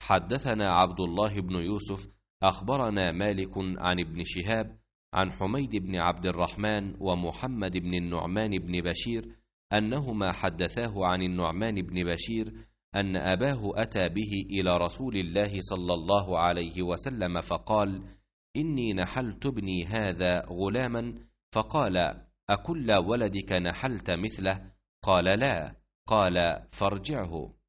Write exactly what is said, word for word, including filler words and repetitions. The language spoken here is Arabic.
حدثنا عبد الله بن يوسف أخبرنا مالك عن ابن شهاب عن حميد بن عبد الرحمن ومحمد بن النعمان بن بشير أنهما حدثاه عن النعمان بن بشير أن أباه أتى به إلى رسول الله صلى الله عليه وسلم فقال: إني نحلت ابني هذا غلاما، فقال: أكل ولدك نحلت مثله؟ قال: لا. قال: فارجعه.